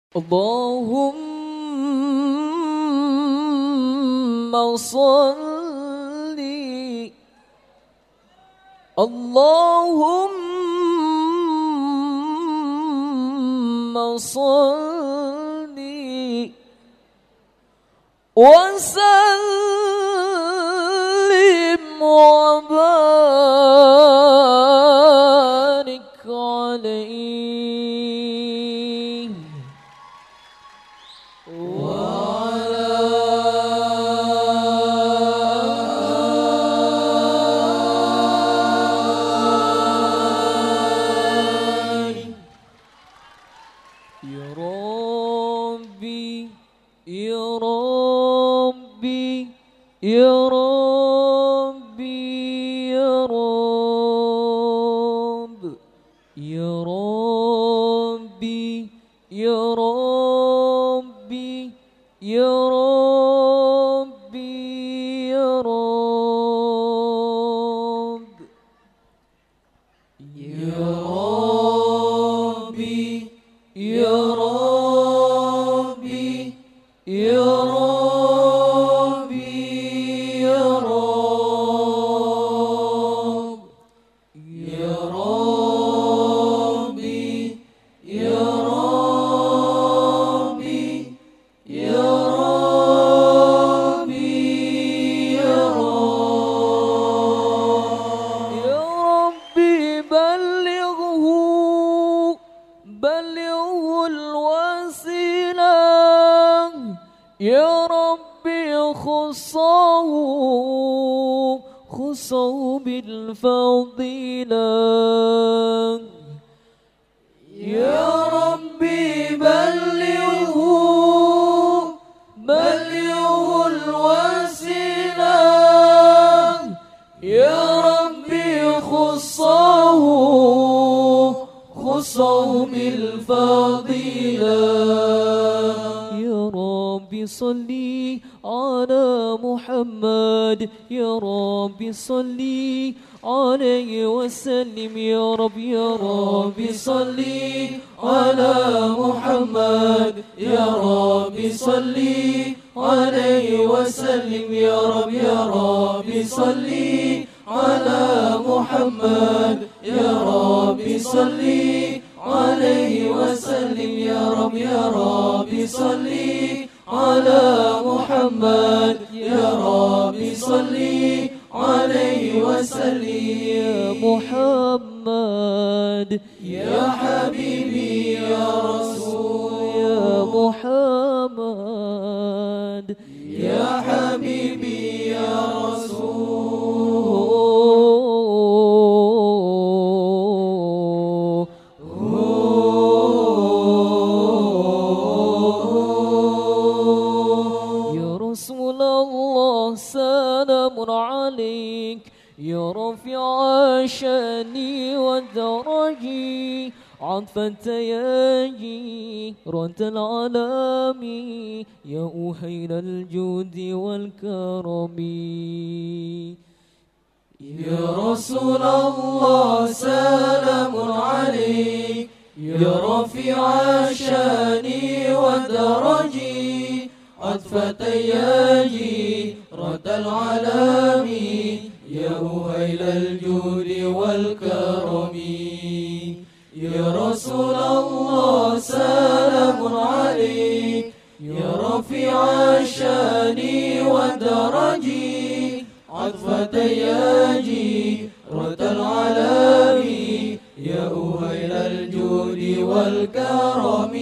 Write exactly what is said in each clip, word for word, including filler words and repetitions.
اللهم صل اللهم صل وسلم وبارك عليه وعلى آله. يا ربي يا ربي يا ربي يا رب يا ربي يا ربي يا ربي يا رب يا ربي يا ربي يا ربي يا رب يا ربي يا ربي يا ربي يا رب يا ربي بلغه بلغه الوسيلة يا ربي خصه خصه بالفضيلة يا ربي بلغه بلغه الوسيلة يا ربي خصه خصه بالفضيلة يا ربي صلي على محمد يا ربي صلي عليه وسلم يا رب يا ربي صلي على محمد يا ربي صلي عليه وسلم يا رب يا ربي صلي على محمد يا ربي صلي عليه وسلم يا رب يا ربي صلي على محمد يا ربي صلي عليه وسلم يا محمد يا حبيبي يا رسول يا محمد يا حبيبي يا رسول سلام عليك يا رفيع شاني ودرجي عطفة ياجي رد العالم يا أهيل الجود والكرم يا رسول الله سلام عليك يا رفيع شاني ودرجي عطفة ياجي رد العالم يا أهيل الجود والكرم يا رسول الله سلام عليك يا رفيع شاني ودرجي عطفة ياجي رد العالم يا أهيل الجود والكرم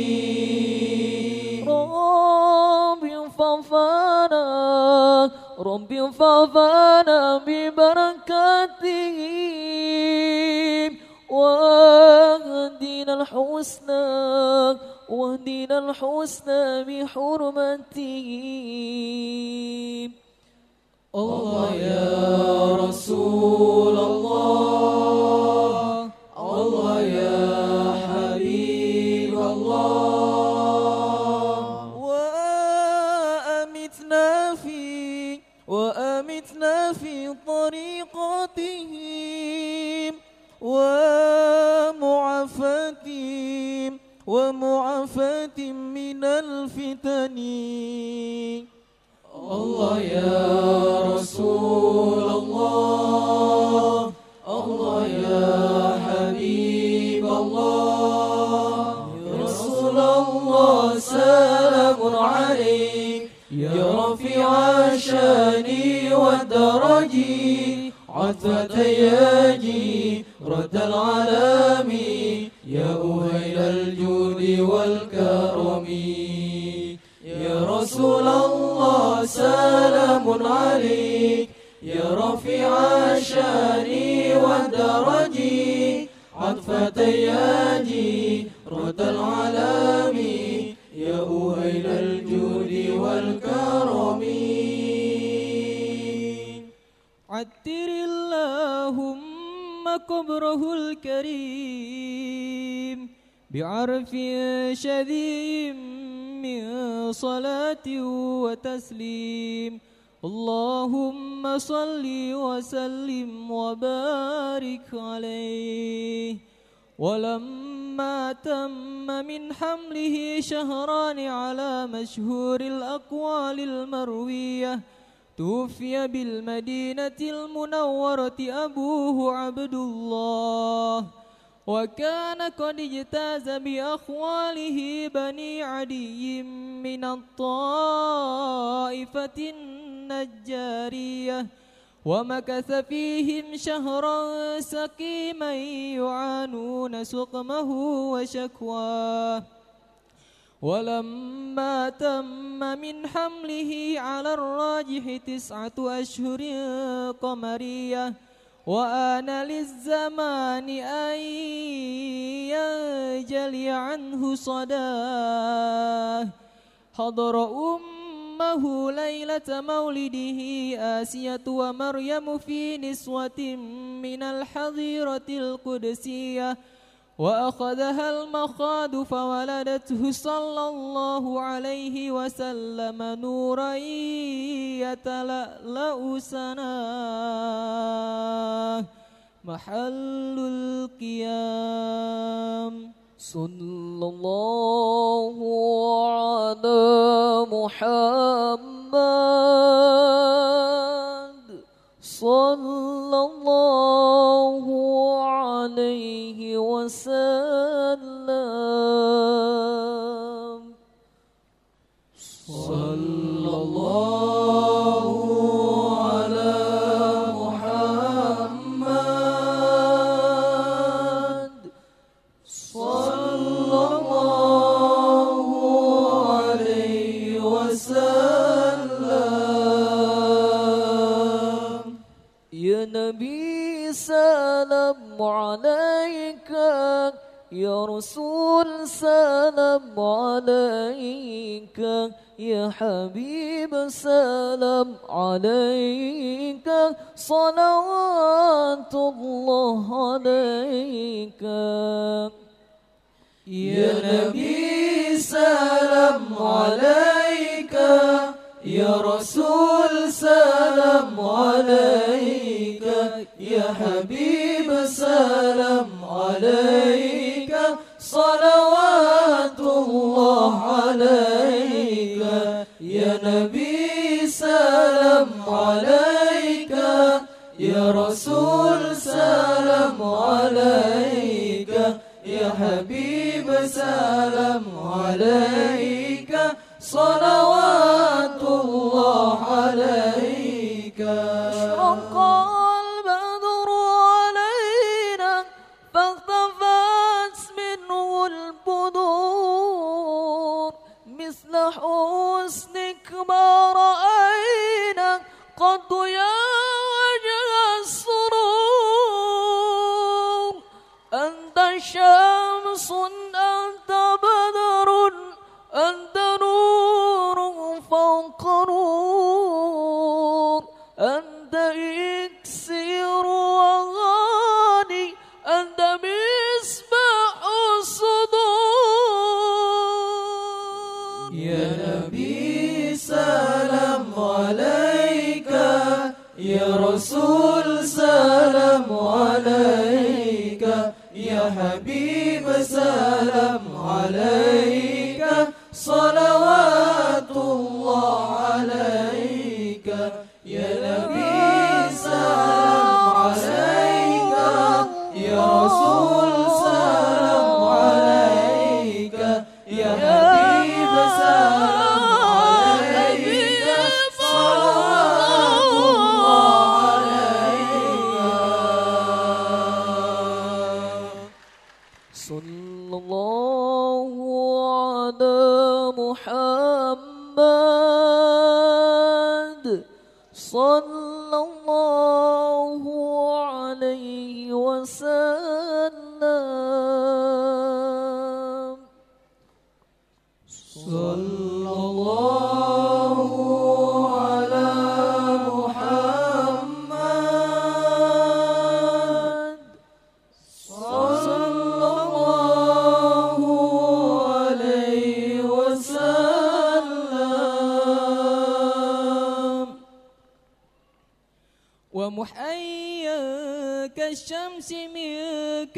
فافانا ربي فافانا ببركاتهم واهدنا الحسنى واهدنا الحسنى بحرمتهم الله يا رسول الله الله يا حبيب الله وأمتنا في طريقتهم ومعافتهم ومعافاة من الفتن. الله يا رسول الله، الله يا حبيب الله، يا رسول الله سلام عليك، يا رفيع الشان والدرج، عطفة ياجي رد العالم، يا أهيل الجود والكرم. يا رسول الله سلام عليك، يا رفيع الشان والدرج، عطفة ياجي رد العالم، يا أهيل الجود والكرم. عتر اللهم قبره الكريم بعرف شديد من صلاة وتسليم. اللهم صل وسلم وبارك عليه. ولما تم من حمله شهران على مشهور الأقوال المروية، توفي بالمدينة المنورة أبوه عبد الله، وكان قد اجتاز بأخواله بني عدي من الطائفة النجارية، ومكث فيهم شهرا سقيما يعانون سقمه وشكواه. ولما تم من حمله على الراجح تسعة أشهر قمرية، وآن للزمان أن ينجلي عنه صداه، حضر أمه ليلة مولده آسية ومريم في نسوة من الحظيرة القدسية، وأخذها المخاض فولدته صلى الله عليه وسلم نورا يتلألأ سناه محل القيام. صلى الله على محمد، صلى الله عليه وسلم. صلى الله على محمد، صلى الله عليه وسلم. يا نبي سلام عليك، يا رسول سلام عليك، يا حبيب سلام عليك، صلوات الله عليك. يا نبي سلام عليك، يا رسول سلام عليك، يا حبيب سلام عليك، صلوات الله عليك. يا نبي سلام عليك، يا رسول سلام عليك، يا حبيب سلام عليك، صلوات الله عليك. أشرق البدر علينا فاختفت منه البدور، مثل حسنك ما رأينا قد يا وجه السرور. أنت شمس أنت بدر أنت نور فوق نور، أنت إكسير وغاني، أنت مصباح الصدور. يا نبي سلام عليك، يا رسول سلام عليك، يا حبيب سلام عليك، عليك صلوات الله عليك يا نبي سلام عليك يا رسول سلام عليك يا حبيب سلام عليك صلوات الله عليك صلى الله على محمد صلى الله عليه وسلم صلى الله على محمد صلى الله عليه وسلم ومحيا كالشمس منك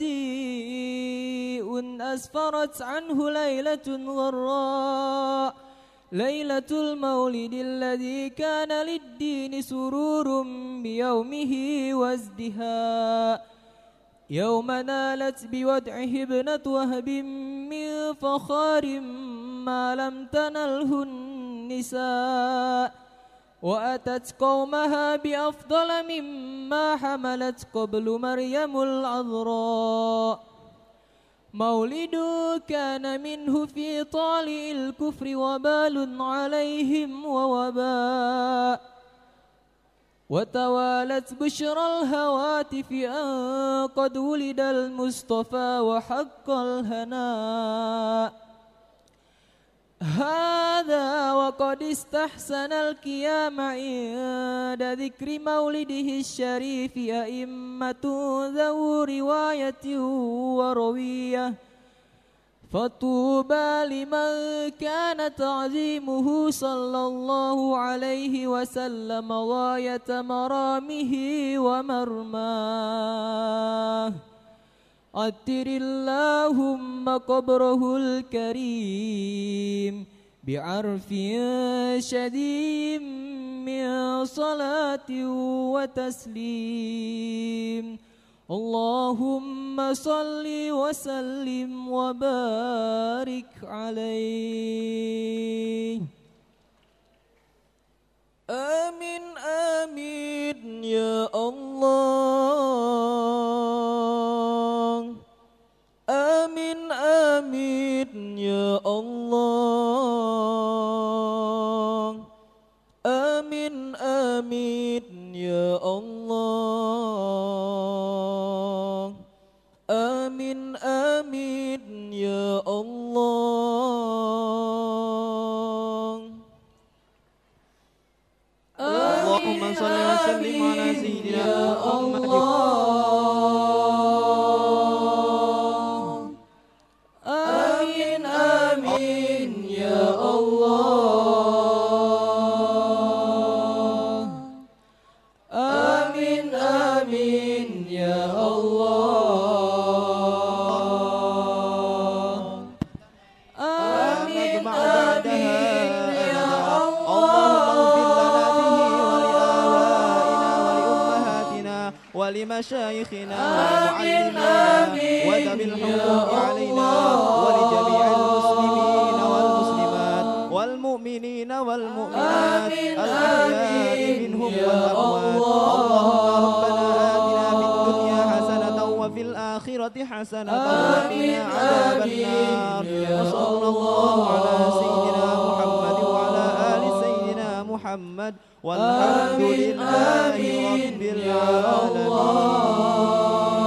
مضيء أسفرت عنه ليلة غراء ليلة المولد الذي كان للدين سرور بيومه وازدهاء يوم نالت بودعه ابنة وهب من فخار ما لم تنله النساء وأتت قومها بأفضل مما حملت قبل مريم العذراء مولد كان منه في طالع الكفر وبال عليهم ووباء وتوالت بشرى الهواتف أن قد ولد المصطفى وحق الهناء هذا وقد استحسن القيام عند ذكر مولده الشريف أئمة ذو رواية وروية فطوبى لمن كان تعظيمه صلى الله عليه وسلم غاية مرامه ومرماه عطر اللهم قبره الكريم بعرف شديد من صلاة وتسليم اللهم صل وسلم وبارك عليه آمين آمين يا الله آمين آمين يا الله آمين آمين يا الله آمين آمين يا الله اللهم صل وسلم على سيدنا محمد آمين آمين يا الله آمين آمين يا الله آمين آمين يا ولمشايخنا ومعلمينا وذوي الحقوق علينا ولجميع المسلمين والمسلمات والمؤمنين والمؤمنات الأحياء منهم والأموات اللهم ربنا آتنا في الدنيا حسنة وفي الآخرة حسنة وقنا عذاب النار وصلى الله على سيدنا محمد وعلى آل سيدنا محمد والحمد لله رب العالمين.